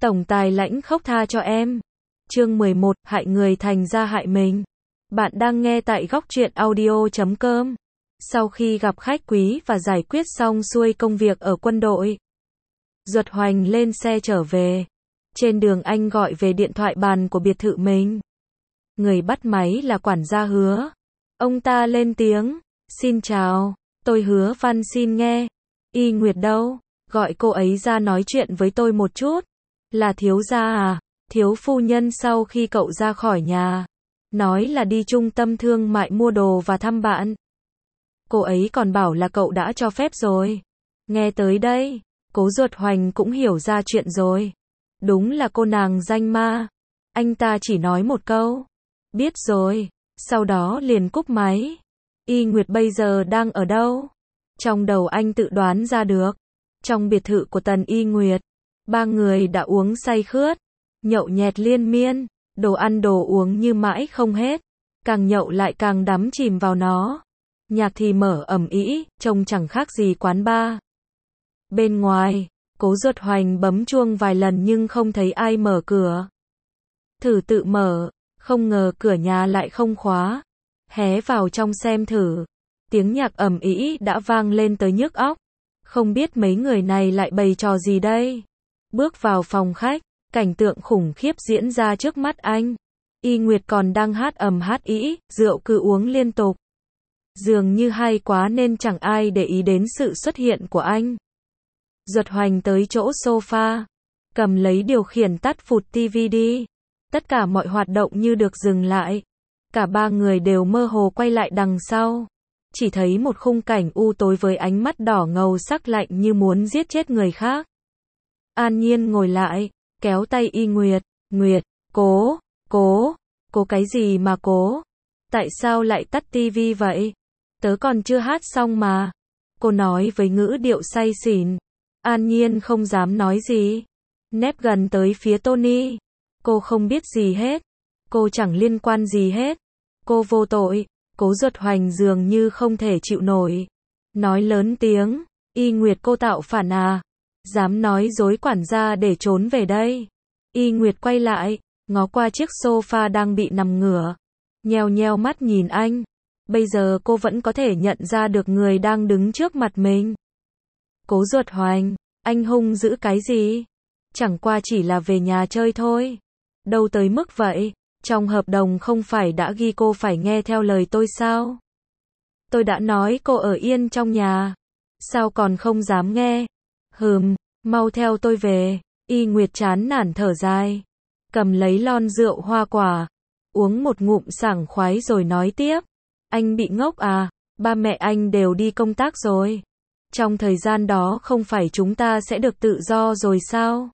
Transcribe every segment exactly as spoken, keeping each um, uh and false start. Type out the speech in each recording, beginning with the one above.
Tổng tài lãnh khốc tha cho em. Chương mười một, hại người thành ra hại mình. Bạn đang nghe tại góc truyện audio chấm com. Sau khi gặp khách quý và giải quyết xong xuôi công việc ở quân đội, Duật Hoành lên xe trở về. Trên đường anh gọi về điện thoại bàn của biệt thự mình. Người bắt máy là quản gia Hứa. Ông ta lên tiếng, xin chào, tôi Hứa Văn xin nghe. Y Nguyệt đâu? Gọi cô ấy ra nói chuyện với tôi một chút. Là thiếu gia à? Thiếu phu nhân sau khi cậu ra khỏi nhà, nói là đi trung tâm thương mại mua đồ và thăm bạn. Cô ấy còn bảo là cậu đã cho phép rồi. Nghe tới đây, Cố Duật Hoành cũng hiểu ra chuyện rồi. Đúng là cô nàng danh ma. Anh ta chỉ nói một câu, biết rồi, sau đó liền cúp máy. Y Nguyệt bây giờ đang ở đâu? Trong đầu anh tự đoán ra được. Trong biệt thự của Tần Y Nguyệt, ba người đã uống say khướt, nhậu nhẹt liên miên, đồ ăn đồ uống như mãi không hết, càng nhậu lại càng đắm chìm vào nó. Nhạc thì mở ầm ĩ, trông chẳng khác gì quán bar. Bên ngoài, Cố Duật Hoành bấm chuông vài lần nhưng không thấy ai mở cửa. Thử tự mở, không ngờ cửa nhà lại không khóa. Hé vào trong xem thử, tiếng nhạc ầm ĩ đã vang lên tới nhức óc. Không biết mấy người này lại bày trò gì đây. Bước vào phòng khách, cảnh tượng khủng khiếp diễn ra trước mắt anh. Y Nguyệt còn đang hát ầm hát ĩ, rượu cứ uống liên tục. Dường như hay quá nên chẳng ai để ý đến sự xuất hiện của anh. Duật Hoành tới chỗ sofa, cầm lấy điều khiển tắt phụt tivi đi. Tất cả mọi hoạt động như được dừng lại. Cả ba người đều mơ hồ quay lại đằng sau. Chỉ thấy một khung cảnh u tối với ánh mắt đỏ ngầu sắc lạnh như muốn giết chết người khác. An Nhiên ngồi lại, kéo tay Y Nguyệt. Nguyệt, cố, cố, cố cái gì mà cố? Tại sao lại tắt tivi vậy? Tớ còn chưa hát xong mà. Cô nói với ngữ điệu say xỉn. An Nhiên không dám nói gì. Nép gần tới phía Tony. Cô không biết gì hết. Cô chẳng liên quan gì hết. Cô vô tội. Cố Duật Hoành dường như không thể chịu nổi. Nói lớn tiếng, Y Nguyệt cô tạo phản à? Dám nói dối quản gia để trốn về đây. Y Nguyệt quay lại, ngó qua chiếc sofa đang bị nằm ngửa. Nheo nheo mắt nhìn anh. Bây giờ cô vẫn có thể nhận ra được người đang đứng trước mặt mình. Cố Duật Hoành, anh hung dữ cái gì? Chẳng qua chỉ là về nhà chơi thôi. Đâu tới mức vậy. Trong hợp đồng không phải đã ghi cô phải nghe theo lời tôi sao? Tôi đã nói cô ở yên trong nhà. Sao còn không dám nghe? Hừm, mau theo tôi về. Y Nguyệt chán nản thở dài. Cầm lấy lon rượu hoa quả. Uống một ngụm sảng khoái rồi nói tiếp. Anh bị ngốc à? Ba mẹ anh đều đi công tác rồi. Trong thời gian đó không phải chúng ta sẽ được tự do rồi sao?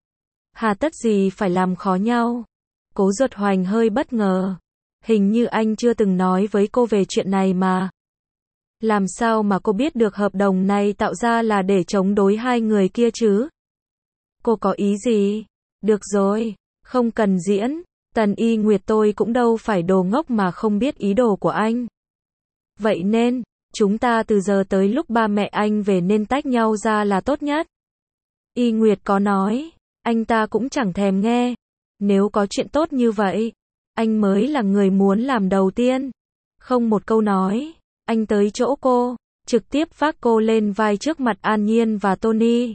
Hà tất gì phải làm khó nhau? Cố Duật Hoành hơi bất ngờ. Hình như anh chưa từng nói với cô về chuyện này mà. Làm sao mà cô biết được hợp đồng này tạo ra là để chống đối hai người kia chứ? Cô có ý gì? Được rồi, không cần diễn. Tần Y Nguyệt tôi cũng đâu phải đồ ngốc mà không biết ý đồ của anh. Vậy nên, chúng ta từ giờ tới lúc ba mẹ anh về nên tách nhau ra là tốt nhất. Y Nguyệt có nói, anh ta cũng chẳng thèm nghe. Nếu có chuyện tốt như vậy, anh mới là người muốn làm đầu tiên. Không một câu nói, anh tới chỗ cô, trực tiếp vác cô lên vai trước mặt An Nhiên và Tony.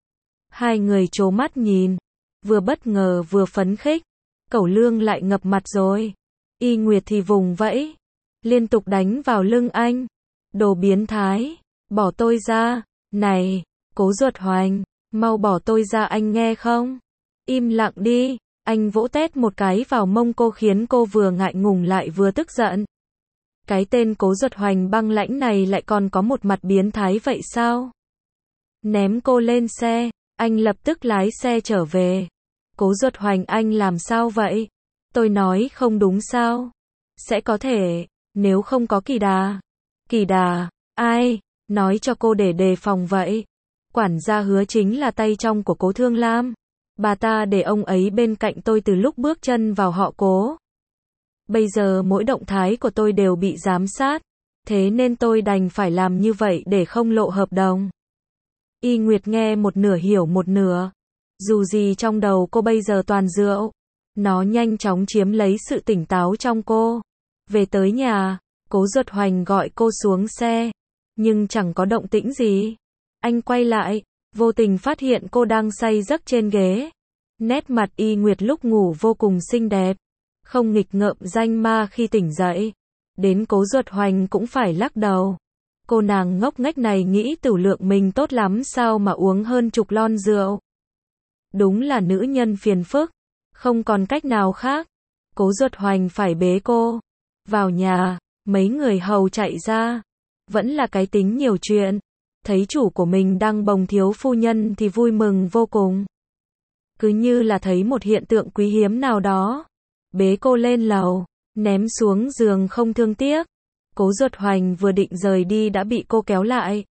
Hai người trố mắt nhìn, vừa bất ngờ vừa phấn khích. Cẩu Lương lại ngập mặt rồi. Y Nguyệt thì vùng vẫy, liên tục đánh vào lưng anh. Đồ biến thái, bỏ tôi ra. Này, Cố Duật Hoành, mau bỏ tôi ra anh nghe không? Im lặng đi. Anh vỗ tét một cái vào mông cô khiến cô vừa ngại ngùng lại vừa tức giận. Cái tên Cố Duật Hoành băng lãnh này lại còn có một mặt biến thái vậy sao? Ném cô lên xe, anh lập tức lái xe trở về. Cố Duật Hoành anh làm sao vậy? Tôi nói không đúng sao? Sẽ có thể, nếu không có Kỳ Đà. Kỳ Đà, ai? Nói cho cô để đề phòng vậy. Quản gia Hứa chính là tay trong của Cố Thương Lam. Bà ta để ông ấy bên cạnh tôi từ lúc bước chân vào họ Cố. Bây giờ mỗi động thái của tôi đều bị giám sát. Thế nên tôi đành phải làm như vậy để không lộ hợp đồng. Y Nguyệt nghe một nửa hiểu một nửa. Dù gì trong đầu cô bây giờ toàn rượu. Nó nhanh chóng chiếm lấy sự tỉnh táo trong cô. Về tới nhà, Cố Duật Hoành gọi cô xuống xe. Nhưng chẳng có động tĩnh gì. Anh quay lại, vô tình phát hiện cô đang say giấc trên ghế. Nét mặt Y Nguyệt lúc ngủ vô cùng xinh đẹp. Không nghịch ngợm danh ma khi tỉnh dậy. Đến Cố Duật Hoành cũng phải lắc đầu. Cô nàng ngốc nghếch này nghĩ tửu lượng mình tốt lắm sao mà uống hơn chục lon rượu. Đúng là nữ nhân phiền phức. Không còn cách nào khác. Cố Duật Hoành phải bế cô vào nhà. Mấy người hầu chạy ra. Vẫn là cái tính nhiều chuyện. Thấy chủ của mình đang bồng thiếu phu nhân thì vui mừng vô cùng. Cứ như là thấy một hiện tượng quý hiếm nào đó. Bế cô lên lầu, ném xuống giường không thương tiếc. Cố Duật Hoành vừa định rời đi đã bị cô kéo lại.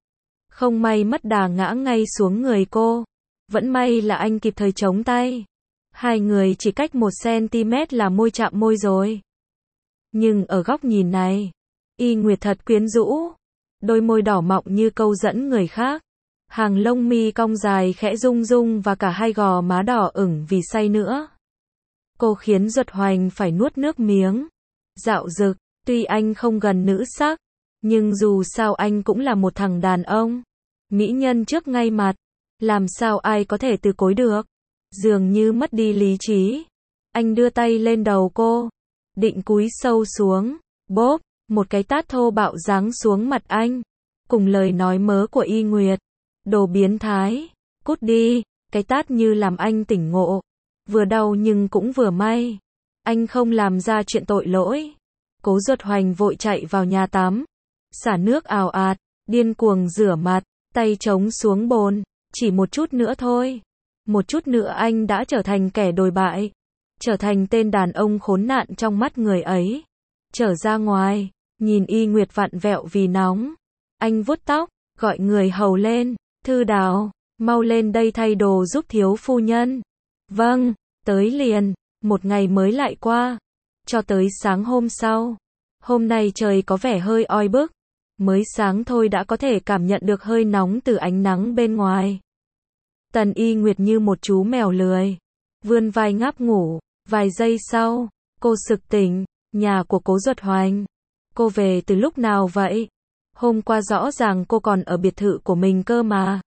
Không may mất đà ngã ngay xuống người cô. Vẫn may là anh kịp thời chống tay. Hai người chỉ cách một xăng-ti-mét là môi chạm môi rồi. Nhưng ở góc nhìn này, Y Nguyệt thật quyến rũ. Đôi môi đỏ mọng như câu dẫn người khác. Hàng lông mi cong dài khẽ rung rung và cả hai gò má đỏ ửng vì say nữa. Cô khiến Duật Hoành phải nuốt nước miếng. Dạo dực, tuy anh không gần nữ sắc, nhưng dù sao anh cũng là một thằng đàn ông. Mỹ nhân trước ngay mặt, làm sao ai có thể từ chối được. Dường như mất đi lý trí. Anh đưa tay lên đầu cô, định cúi sâu xuống, bốp, một cái tát thô bạo giáng xuống mặt anh. Cùng lời nói mớ của Y Nguyệt. Đồ biến thái, cút đi, cái tát như làm anh tỉnh ngộ. Vừa đau nhưng cũng vừa may. Anh không làm ra chuyện tội lỗi. Cố Duật Hoành vội chạy vào nhà tắm. Xả nước ào ạt, điên cuồng rửa mặt, tay chống xuống bồn. Chỉ một chút nữa thôi. Một chút nữa anh đã trở thành kẻ đồi bại. Trở thành tên đàn ông khốn nạn trong mắt người ấy. Trở ra ngoài, nhìn Y Nguyệt vặn vẹo vì nóng. Anh vuốt tóc, gọi người hầu lên. Thư Đào, mau lên đây thay đồ giúp thiếu phu nhân. Vâng, tới liền. Một ngày mới lại qua. Cho tới sáng hôm sau. Hôm nay trời có vẻ hơi oi bức. Mới sáng thôi đã có thể cảm nhận được hơi nóng từ ánh nắng bên ngoài. Tần Y Nguyệt như một chú mèo lười. Vươn vai ngáp ngủ. Vài giây sau, cô sực tỉnh. Nhà của Cố Duật Hoành. Cô về từ lúc nào vậy? Hôm qua rõ ràng cô còn ở biệt thự của mình cơ mà.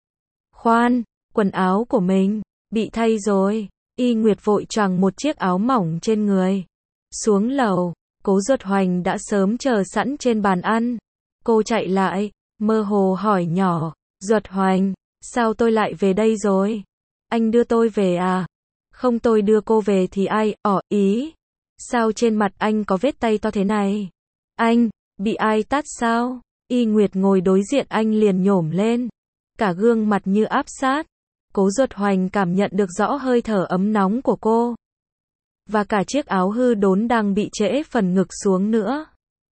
Khoan, quần áo của mình bị thay rồi. Y Nguyệt vội choàng một chiếc áo mỏng trên người. Xuống lầu, Cố Duật Hoành đã sớm chờ sẵn trên bàn ăn. Cô chạy lại, mơ hồ hỏi nhỏ, Duật Hoành, sao tôi lại về đây rồi? Anh đưa tôi về à? Không, tôi đưa cô về thì ai, ỏ ý. Sao trên mặt anh có vết tay to thế này? Anh, bị ai tát sao? Y Nguyệt ngồi đối diện anh liền nhổm lên. Cả gương mặt như áp sát. Cố Duật Hoành cảm nhận được rõ hơi thở ấm nóng của cô. Và cả chiếc áo hư đốn đang bị trễ phần ngực xuống nữa.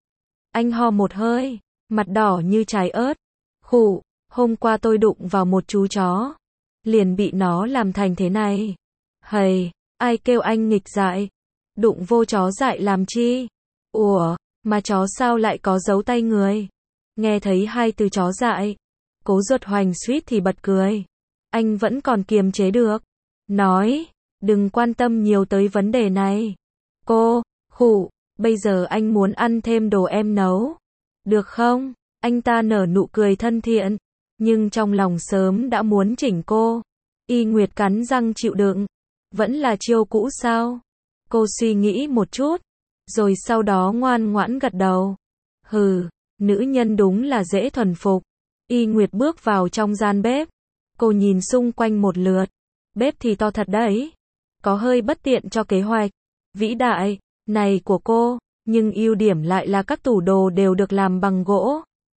Anh ho một hơi, mặt đỏ như trái ớt. Khụ, hôm qua tôi đụng vào một chú chó. Liền bị nó làm thành thế này. Hầy, ai kêu anh nghịch dại? Đụng vô chó dại làm chi? Ủa, mà chó sao lại có dấu tay người? Nghe thấy hai từ chó dại. Cố Duật Hoành suýt thì bật cười. Anh vẫn còn kiềm chế được. Nói, đừng quan tâm nhiều tới vấn đề này. Cô, khụ, bây giờ anh muốn ăn thêm đồ em nấu. Được không? Anh ta nở nụ cười thân thiện. Nhưng trong lòng sớm đã muốn chỉnh cô. Y Nguyệt cắn răng chịu đựng. Vẫn là chiêu cũ sao? Cô suy nghĩ một chút. Rồi sau đó ngoan ngoãn gật đầu. Hừ, nữ nhân đúng là dễ thuần phục. Y Nguyệt bước vào trong gian bếp. Cô nhìn xung quanh một lượt. Bếp thì to thật đấy. Có hơi bất tiện cho kế hoạch vĩ đại này của cô. Nhưng ưu điểm lại là các tủ đồ đều được làm bằng gỗ.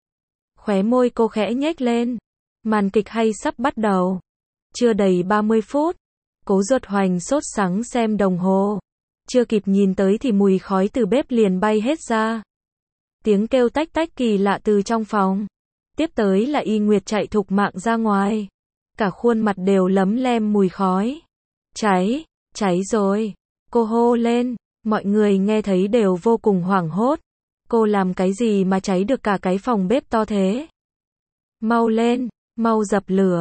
Khóe môi cô khẽ nhếch lên. Màn kịch hay sắp bắt đầu. Chưa đầy ba mươi phút. Cố Duật Hoành sốt sắng xem đồng hồ. Chưa kịp nhìn tới thì mùi khói từ bếp liền bay hết ra. Tiếng kêu tách tách kỳ lạ từ trong phòng. Tiếp tới là Y Nguyệt chạy thục mạng ra ngoài. Cả khuôn mặt đều lấm lem mùi khói. Cháy, cháy rồi. Cô hô lên. Mọi người nghe thấy đều vô cùng hoảng hốt. Cô làm cái gì mà cháy được cả cái phòng bếp to thế? Mau lên, mau dập lửa.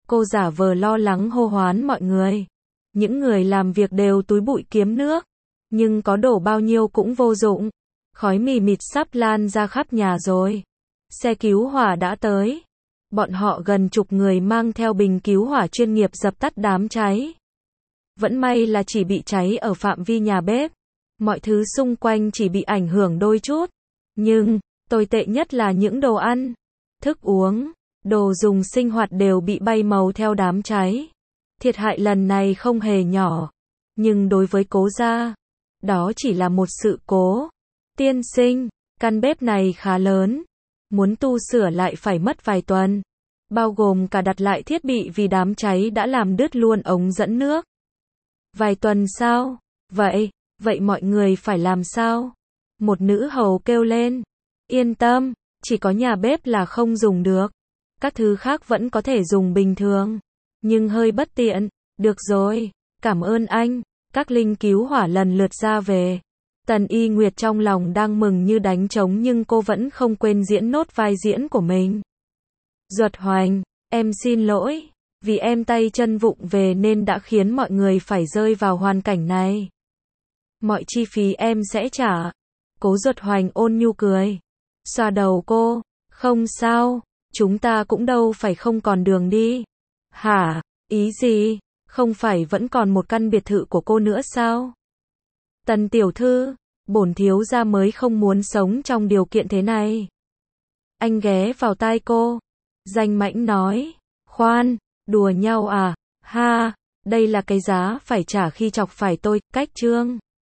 Cô giả vờ lo lắng hô hoán mọi người. Những người làm việc đều túi bụi kiếm nước, nhưng có đổ bao nhiêu cũng vô dụng. Khói mì mịt sắp lan ra khắp nhà rồi. Xe cứu hỏa đã tới. Bọn họ gần chục người mang theo bình cứu hỏa chuyên nghiệp dập tắt đám cháy. Vẫn may là chỉ bị cháy ở phạm vi nhà bếp. Mọi thứ xung quanh chỉ bị ảnh hưởng đôi chút. Nhưng, tồi tệ nhất là những đồ ăn, thức uống, đồ dùng sinh hoạt đều bị bay màu theo đám cháy. Thiệt hại lần này không hề nhỏ. Nhưng đối với Cố gia, đó chỉ là một sự cố. Tiên sinh, căn bếp này khá lớn. Muốn tu sửa lại phải mất vài tuần. Bao gồm cả đặt lại thiết bị vì đám cháy đã làm đứt luôn ống dẫn nước. Vài tuần sao? Vậy, vậy mọi người phải làm sao? Một nữ hầu kêu lên. Yên tâm, chỉ có nhà bếp là không dùng được. Các thứ khác vẫn có thể dùng bình thường. Nhưng hơi bất tiện. Được rồi, cảm ơn anh. Các linh cứu hỏa lần lượt ra về. Tần Y Nguyệt trong lòng đang mừng như đánh trống nhưng cô vẫn không quên diễn nốt vai diễn của mình. Duật Hoành, em xin lỗi, vì em tay chân vụng về nên đã khiến mọi người phải rơi vào hoàn cảnh này. Mọi chi phí em sẽ trả. Cố Duật Hoành ôn nhu cười. Xoa đầu cô, không sao, chúng ta cũng đâu phải không còn đường đi. Hả, ý gì, không phải vẫn còn một căn biệt thự của cô nữa sao? Tần tiểu thư, bổn thiếu gia mới không muốn sống trong điều kiện thế này. Anh ghé vào tai cô. Danh Mãnh nói, khoan, đùa nhau à, ha, đây là cái giá phải trả khi chọc phải tôi, cách chương.